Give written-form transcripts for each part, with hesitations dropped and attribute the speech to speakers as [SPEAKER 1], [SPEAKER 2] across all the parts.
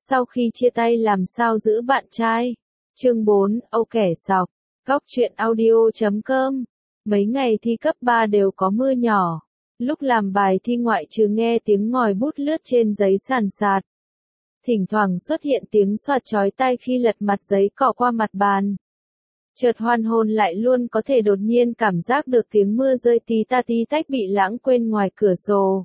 [SPEAKER 1] Sau khi chia tay làm sao giữ bạn trai? Chương 4, Âu kẻ sọc. Góc truyện audio.com. Mấy ngày thi cấp 3 đều có mưa nhỏ. Lúc làm bài thi ngoại trừ nghe tiếng ngòi bút lướt trên giấy sàn sạt. Thỉnh thoảng xuất hiện tiếng xoạt chói tai khi lật mặt giấy cọ qua mặt bàn. Chợt hoàn hồn lại luôn có thể đột nhiên cảm giác được tiếng mưa rơi tí ta tí tách bị lãng quên ngoài cửa sổ.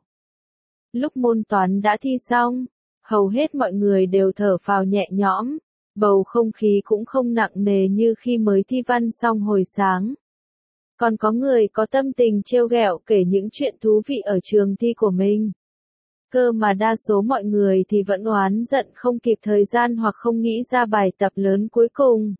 [SPEAKER 1] Lúc môn toán đã thi xong, hầu hết mọi người đều thở phào nhẹ nhõm, bầu không khí cũng không nặng nề như khi mới thi văn xong hồi sáng. Còn có người có tâm tình trêu ghẹo kể những chuyện thú vị ở trường thi của mình. Cơ mà đa số mọi người thì vẫn oán giận không kịp thời gian hoặc không nghĩ ra bài tập lớn cuối cùng.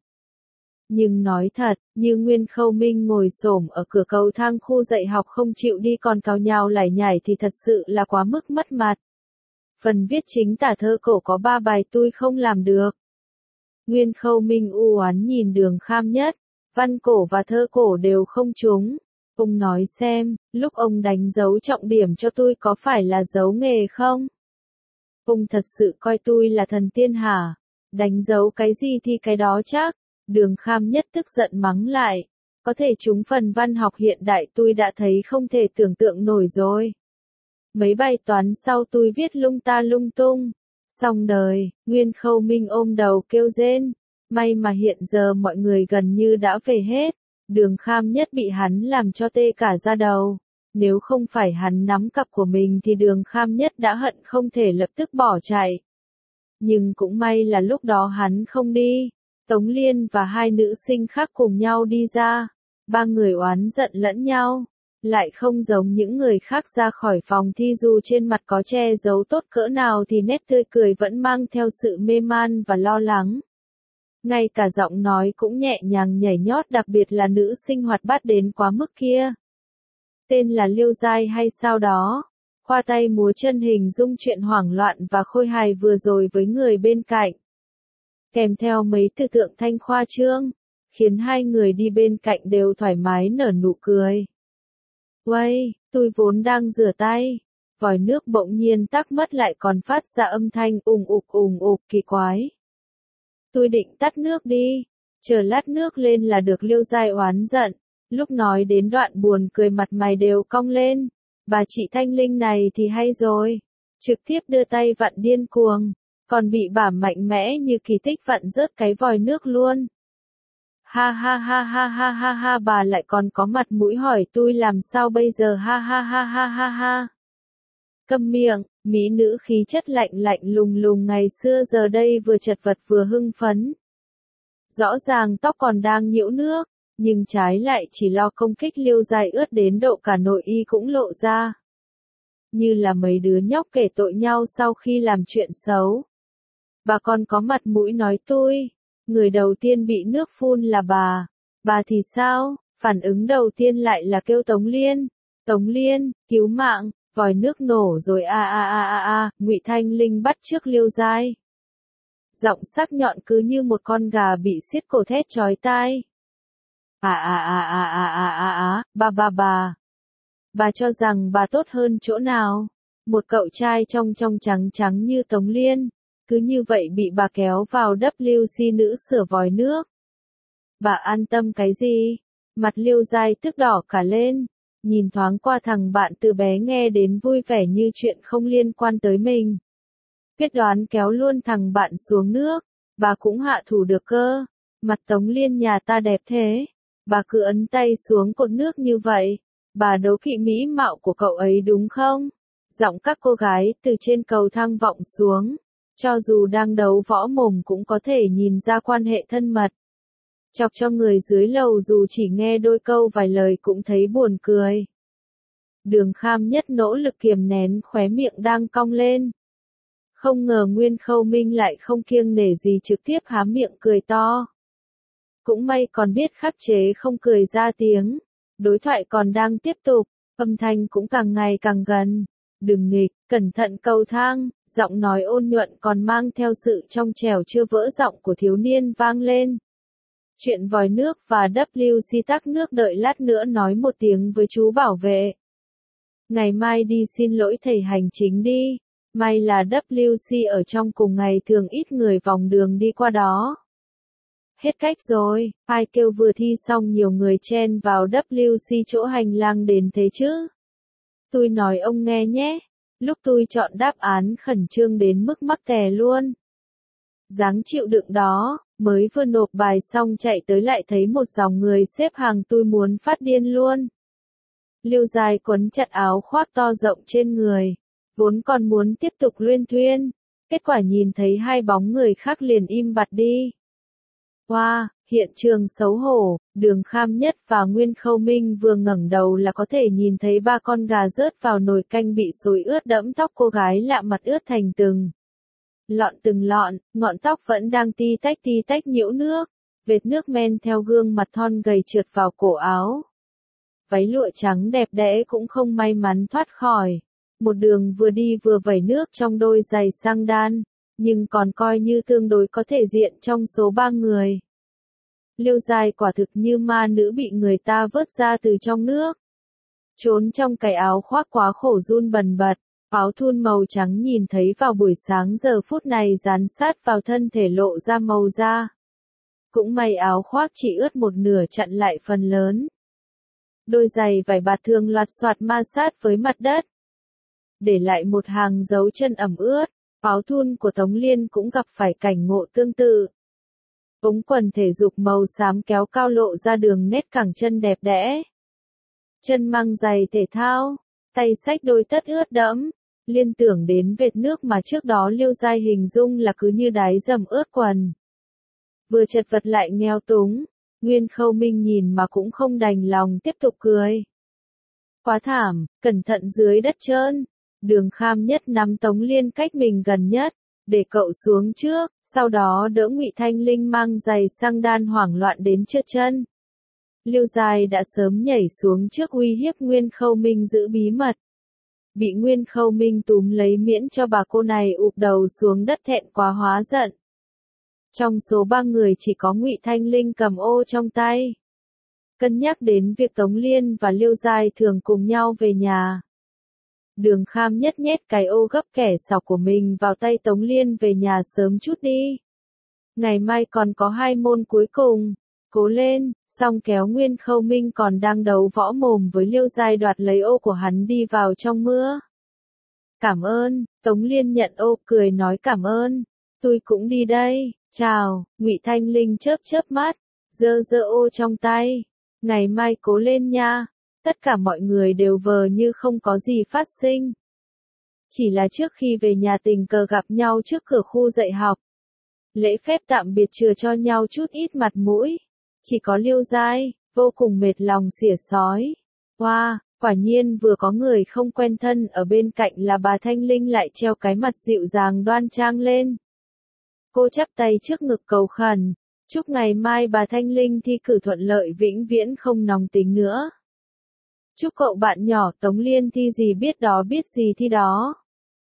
[SPEAKER 1] Nhưng nói thật, như Nguyên Khâu Minh ngồi xổm ở cửa cầu thang khu dạy học không chịu đi còn cào nhào lải nhải thì thật sự là quá mức mất mặt. Phần viết chính tả thơ cổ có 3 bài tôi không làm được. Nguyên Khâu Minh u oán nhìn Đường Kham Nhất, văn cổ và thơ cổ đều không trúng. Ông nói xem, lúc ông đánh dấu trọng điểm cho tôi có phải là dấu nghề không? Ông thật sự coi tôi là thần tiên hả? Đánh dấu cái gì thì cái đó chắc. Đường Kham Nhất tức giận mắng lại. Có thể trúng phần văn học hiện đại tôi đã thấy không thể tưởng tượng nổi rồi. Mấy bài toán sau tôi viết lung ta lung tung. Xong đời, Nguyên Khâu Minh ôm đầu kêu rên. May mà hiện giờ mọi người gần như đã về hết. Đường Kham Nhất bị hắn làm cho tê cả da đầu. Nếu không phải hắn nắm cặp của mình thì Đường Kham Nhất đã hận không thể lập tức bỏ chạy. Nhưng cũng may là lúc đó hắn không đi. Tống Liên và 2 nữ sinh khác cùng nhau đi ra. 3 người oán giận lẫn nhau. Lại không giống những người khác ra khỏi phòng thi dù trên mặt có che giấu tốt cỡ nào thì nét tươi cười vẫn mang theo sự mê man và lo lắng. Ngay cả giọng nói cũng nhẹ nhàng nhảy nhót, đặc biệt là nữ sinh hoạt bát đến quá mức kia. Tên là Liêu Giai hay sao đó. Khoa tay múa chân hình dung chuyện hoảng loạn và khôi hài vừa rồi với người bên cạnh. Kèm theo mấy từ tượng thanh khoa trương, khiến 2 người đi bên cạnh đều thoải mái nở nụ cười. Uây, tôi vốn đang rửa tay, vòi nước bỗng nhiên tắc mất lại còn phát ra âm thanh ùng ục kỳ quái. Tôi định tắt nước đi, chờ lát nước lên là được. Liêu Giai oán giận, lúc nói đến đoạn buồn cười mặt mày đều cong lên. Bà chị Thanh Linh này thì hay rồi, trực tiếp đưa tay vặn điên cuồng. Còn bị bà mạnh mẽ như kỳ tích vặn rớt cái vòi nước luôn. Ha ha ha ha ha ha ha, bà lại còn có mặt mũi hỏi tôi làm sao bây giờ, ha ha ha ha ha ha. Câm miệng, mỹ nữ khí chất lạnh lạnh lùng lùng ngày xưa giờ đây vừa chật vật vừa hưng phấn. Rõ ràng tóc còn đang nhiễu nước, nhưng trái lại chỉ lo công kích Liêu Giai ướt đến độ cả nội y cũng lộ ra. Như là mấy đứa nhóc kể tội nhau sau khi làm chuyện xấu. Bà còn có mặt mũi nói tôi, người đầu tiên bị nước phun là bà thì sao? Phản ứng đầu tiên lại là kêu Tống Liên. Tống Liên, cứu mạng, vòi nước nổ rồi Ngụy Thanh Linh bắt chước Liêu Giai. Giọng sắc nhọn cứ như một con gà bị xiết cổ thét chói tai. Bà cho rằng bà tốt hơn chỗ nào? Một cậu trai trong trắng trắng như Tống Liên. Cứ như vậy bị bà kéo vào WC nữ sửa vòi nước. Bà an tâm cái gì? Mặt Liêu Giai tức đỏ cả lên. Nhìn thoáng qua thằng bạn từ bé nghe đến vui vẻ như chuyện không liên quan tới mình. Quyết đoán kéo luôn thằng bạn xuống nước. Bà cũng hạ thủ được cơ. Mặt Tống Liên nhà ta đẹp thế. Bà cứ ấn tay xuống cột nước như vậy. Bà đố kỵ mỹ mạo của cậu ấy đúng không? Giọng các cô gái từ trên cầu thang vọng xuống. Cho dù đang đấu võ mồm cũng có thể nhìn ra quan hệ thân mật. Chọc cho người dưới lầu dù chỉ nghe đôi câu vài lời cũng thấy buồn cười. Đường Kham Nhất nỗ lực kiềm nén khóe miệng đang cong lên. Không ngờ Nguyên Khâu Minh lại không kiêng nể gì trực tiếp há miệng cười to. Cũng may còn biết khắc chế không cười ra tiếng. Đối thoại còn đang tiếp tục, âm thanh cũng càng ngày càng gần. Đừng nghịch, cẩn thận cầu thang, giọng nói ôn nhuận còn mang theo sự trong trẻo chưa vỡ giọng của thiếu niên vang lên. Chuyện vòi nước và WC tắc nước đợi lát nữa nói một tiếng với chú bảo vệ. Ngày mai đi xin lỗi thầy hành chính đi. May là WC ở trong cùng ngày thường ít người vòng đường đi qua đó. Hết cách rồi, ai kêu vừa thi xong nhiều người chen vào WC chỗ hành lang đến thế chứ? Tôi nói ông nghe nhé, lúc tôi chọn đáp án khẩn trương đến mức mắc tè luôn. Dáng chịu đựng đó, mới vừa nộp bài xong chạy tới lại thấy một dòng người xếp hàng tôi muốn phát điên luôn. Liêu dài quấn chặt áo khoác to rộng trên người, vốn còn muốn tiếp tục luyên thuyên, kết quả nhìn thấy hai bóng người khác liền im bặt đi. Wow, hiện trường xấu hổ, Đường Kham Nhất và Nguyên Khâu Minh vừa ngẩng đầu là có thể nhìn thấy ba con gà rớt vào nồi canh bị xối ướt đẫm tóc cô gái lạ mặt ướt thành từng lọn, ngọn tóc vẫn đang ti tách nhiễu nước, vệt nước men theo gương mặt thon gầy trượt vào cổ áo. Váy lụa trắng đẹp đẽ cũng không may mắn thoát khỏi. Một đường vừa đi vừa vẩy nước trong đôi giày sang đan, nhưng còn coi như tương đối có thể diện trong số ba người. Liêu dài quả thực như ma nữ bị người ta vớt ra từ trong nước. Trốn trong cái áo khoác quá khổ run bần bật, áo thun màu trắng nhìn thấy vào buổi sáng giờ phút này dán sát vào thân thể lộ ra màu da. Cũng may áo khoác chỉ ướt một nửa chặn lại phần lớn. Đôi giày vải bạt thường loạt soạt ma sát với mặt đất, để lại một hàng dấu chân ẩm ướt. Áo thun của Tống Liên cũng gặp phải cảnh ngộ tương tự. Ống quần thể dục màu xám kéo cao lộ ra đường nét cẳng chân đẹp đẽ. Chân mang giày thể thao, tay xách đôi tất ướt đẫm, liên tưởng đến vệt nước mà trước đó Liêu Giai hình dung là cứ như đáy dầm ướt quần. Vừa chật vật lại nghèo túng, Nguyên Khâu Minh nhìn mà cũng không đành lòng tiếp tục cười. Quá thảm, cẩn thận dưới đất trơn. Đường Kham Nhất nắm Tống Liên cách mình gần nhất, để cậu xuống trước, sau đó đỡ Ngụy Thanh Linh mang giày sang đan hoảng loạn đến trượt chân. Liêu Giai đã sớm nhảy xuống trước uy hiếp Nguyên Khâu Minh giữ bí mật. Bị Nguyên Khâu Minh túm lấy miễn cho bà cô này ụp đầu xuống đất thẹn quá hóa giận. Trong số ba người chỉ có Ngụy Thanh Linh cầm ô trong tay. Cân nhắc đến việc Tống Liên và Liêu Giai thường cùng nhau về nhà, Đường Kham Nhất nhét cái ô gấp kẻ sọc của mình vào tay Tống Liên về nhà sớm chút đi. Ngày mai còn có 2 môn cuối cùng, cố lên, xong kéo Nguyên Khâu Minh còn đang đấu võ mồm với Liêu Giai đoạt lấy ô của hắn đi vào trong mưa. Cảm ơn, Tống Liên nhận ô cười nói cảm ơn, tôi cũng đi đây, chào, Ngụy Thanh Linh chớp mắt, giơ ô trong tay, ngày mai cố lên nha. Tất cả mọi người đều vờ như không có gì phát sinh. Chỉ là trước khi về nhà tình cờ gặp nhau trước cửa khu dạy học. Lễ phép tạm biệt chừa cho nhau chút ít mặt mũi. Chỉ có Liêu Giai, vô cùng mệt lòng xỉa xói. Wow, quả nhiên vừa có người không quen thân ở bên cạnh là bà Thanh Linh lại treo cái mặt dịu dàng đoan trang lên. Cô chắp tay trước ngực cầu khẩn, chúc ngày mai bà Thanh Linh thi cử thuận lợi vĩnh viễn không nóng tính nữa. Chúc cậu bạn nhỏ Tống Liên thi gì biết đó biết gì thi đó.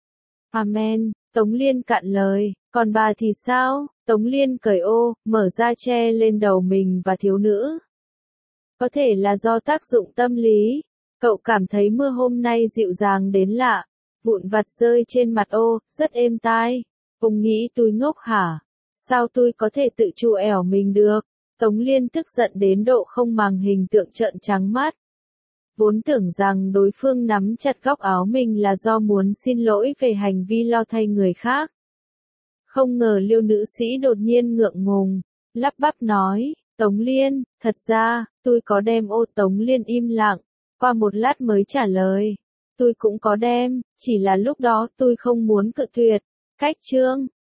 [SPEAKER 1] Amen, Tống Liên cạn lời, còn bà thì sao? Tống Liên cởi ô, mở ra che lên đầu mình và thiếu nữ. Có thể là do tác dụng tâm lý, cậu cảm thấy mưa hôm nay dịu dàng đến lạ, vụn vặt rơi trên mặt ô, rất êm tai. Ông nghĩ tôi ngốc hả? Sao tôi có thể tự chu ẻo mình được? Tống Liên tức giận đến độ không màng hình tượng trợn trắng mắt. Vốn tưởng rằng đối phương nắm chặt góc áo mình là do muốn xin lỗi về hành vi lo thay người khác. Không ngờ Liêu nữ sĩ đột nhiên ngượng ngùng, lắp bắp nói, Tống Liên, thật ra, tôi có đem ô. Tống Liên im lặng, qua một lát mới trả lời. Tôi cũng có đem, chỉ là lúc đó tôi không muốn cự tuyệt. Cách chương